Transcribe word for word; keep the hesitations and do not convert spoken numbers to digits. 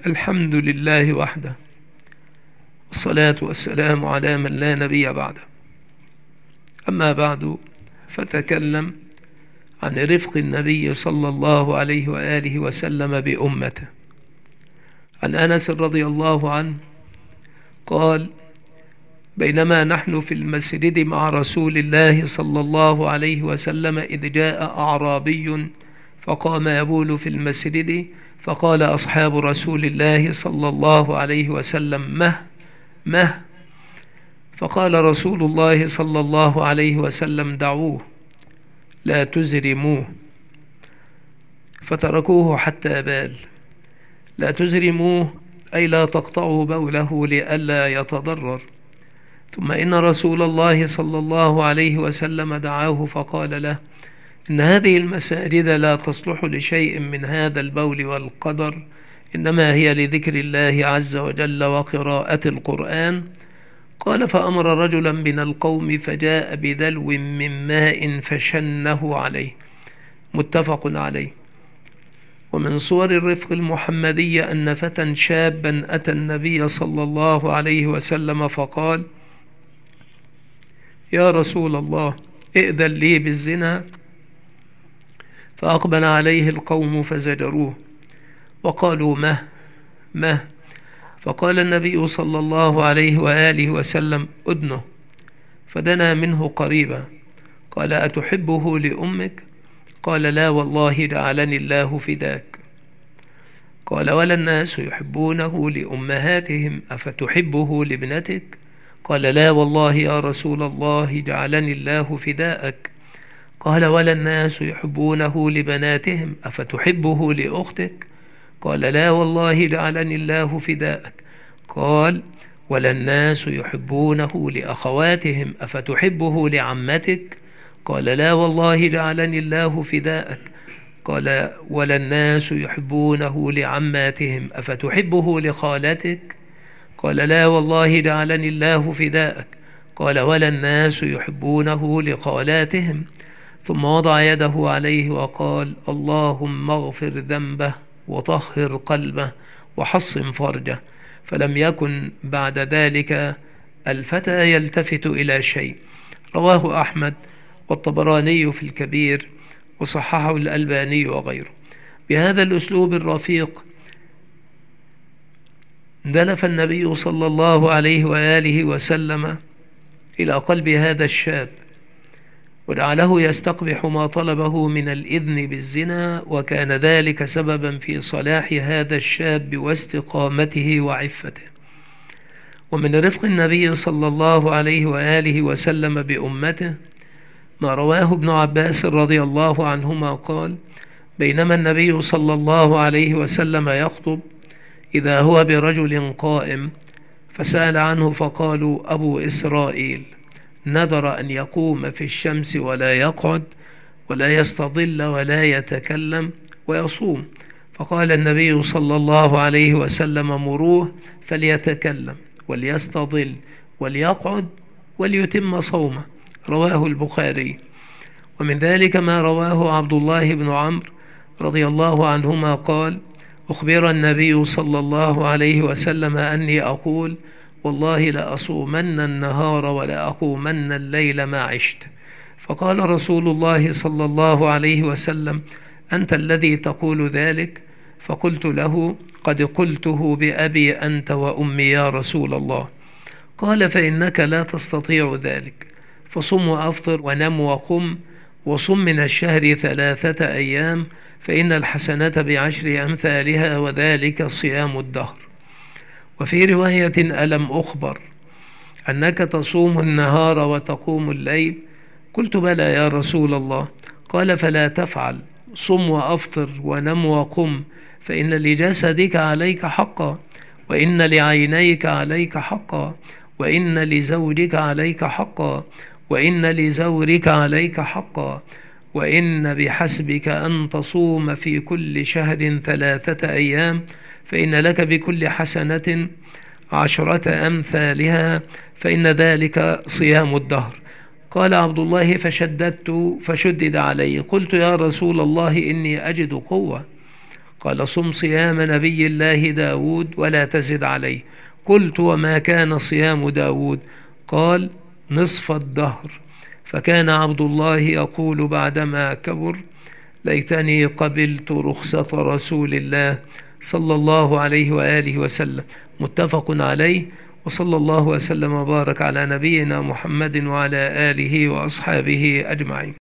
الحمد لله وحده، والصلاة والسلام على من لا نبي بعده. أما بعد، فتكلم عن رفق النبي صلى الله عليه وآله وسلم بأمته. عن أنس رضي الله عنه قال: بينما نحن في المسجد مع رسول الله صلى الله عليه وسلم إذ جاء أعرابي فقام يبول في المسجد، فقال أصحاب رسول الله صلى الله عليه وسلم: مه مه فقال رسول الله صلى الله عليه وسلم: دعوه لا تزرموه. فتركوه حتى بال. لا تزرموه أي لا تقطعوا بوله لئلا يتضرر. ثم إن رسول الله صلى الله عليه وسلم دعاه فقال له: إن هذه المساجد لا تصلح لشيء من هذا البول والقدر، إنما هي لذكر الله عز وجل وقراءة القرآن. قال: فأمر رجلا من القوم فجاء بدلو من ماء فشنه عليه. متفق عليه. ومن صور الرفق المحمدية أن فتى شابا أتى النبي صلى الله عليه وسلم فقال: يا رسول الله، ائذن لي بالزنا. فأقبل عليه القوم فزجروه وقالوا: مه مه فقال النبي صلى الله عليه وآله وسلم: أدنه. فدنا منه قريبا. قال: أتحبه لأمك؟ قال: لا والله، جعلني الله فداك. قال: ولا الناس يحبونه لأمهاتهم، أفتحبه لابنتك؟ قال: لا والله يا رسول الله، جعلني الله فداءك. قال: ولا الناس يحبونه لبناتهم، أفتحبه لأختك؟ قال: لا والله، جعلني الله فداءك. قال: ولا الناس يحبونه لأخواتهم، أفتحبه لعمتك؟ قال: لا والله، جعلني الله فداءك. قال: ولا الناس يحبونه لعماتهم، أفتحبه لخالتك؟ قال: لا والله، جعلني الله فداءك. قال: ولا الناس يحبونه لخالاتهم. ثم وضع يده عليه وقال: اللهم اغفر ذنبه وطهر قلبه وحصن فرجه. فلم يكن بعد ذلك الفتى يلتفت إلى شيء. رواه أحمد والطبراني في الكبير، وصححه الألباني وغيره. بهذا الأسلوب الرفيق دلف النبي صلى الله عليه وآله وسلم إلى قلب هذا الشاب، ولعله يستقبح ما طلبه من الإذن بالزنا، وكان ذلك سببا في صلاح هذا الشاب واستقامته وعفته. ومن رفق النبي صلى الله عليه وآله وسلم بأمته ما رواه ابن عباس رضي الله عنهما قال: بينما النبي صلى الله عليه وسلم يخطب إذا هو برجل قائم، فسأل عنه فقالوا: أبو إسرائيل نذر أن يقوم في الشمس ولا يقعد ولا يستظل ولا يتكلم ويصوم. فقال النبي صلى الله عليه وسلم: مروه فليتكلم وليستظل وليقعد وليتم صومه. رواه البخاري. ومن ذلك ما رواه عبد الله بن عمرو رضي الله عنهما قال: أخبر النبي صلى الله عليه وسلم أني أقول: والله لأصومن النهار ولا أقومن الليل ما عشت. فقال رسول الله صلى الله عليه وسلم: أنت الذي تقول ذلك؟ فقلت له: قد قلته بأبي أنت وأمي يا رسول الله. قال: فإنك لا تستطيع ذلك، فصم وأفطر ونم وقم، وصم من الشهر ثلاثة أيام، فإن الحسنة بعشر أمثالها، وذلك صيام الدهر. وفي رواية: ألم أخبر أنك تصوم النهار وتقوم الليل؟ قلت: بلى يا رسول الله. قال: فلا تفعل، صم وأفطر ونم وقم، فإن لجسدك عليك حقا، وإن لعينيك عليك حقا، وإن لزوجك عليك حقا، وإن لزورك عليك حقا، وإن بحسبك أن تصوم في كل شهر ثلاثة أيام، فإن لك بكل حسنة عشرة أمثالها، فإن ذلك صيام الدهر. قال عبد الله: فشددت فشدد علي. قلت: يا رسول الله، إني أجد قوة. قال: صم صيام نبي الله داود ولا تزد عليه. قلت: وما كان صيام داود؟ قال: نصف الدهر. فكان عبد الله يقول بعدما كبر: ليتني قبلت رخصة رسول الله صلى الله عليه وآله وسلم. متفق عليه. وصلى الله وسلم وبارك على نبينا محمد وعلى آله وأصحابه أجمعين.